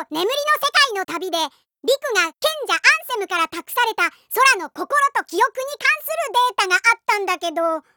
眠りの世界の旅で、リクが賢者アンセムから託された空の心と記憶に関するデータがあったんだけど、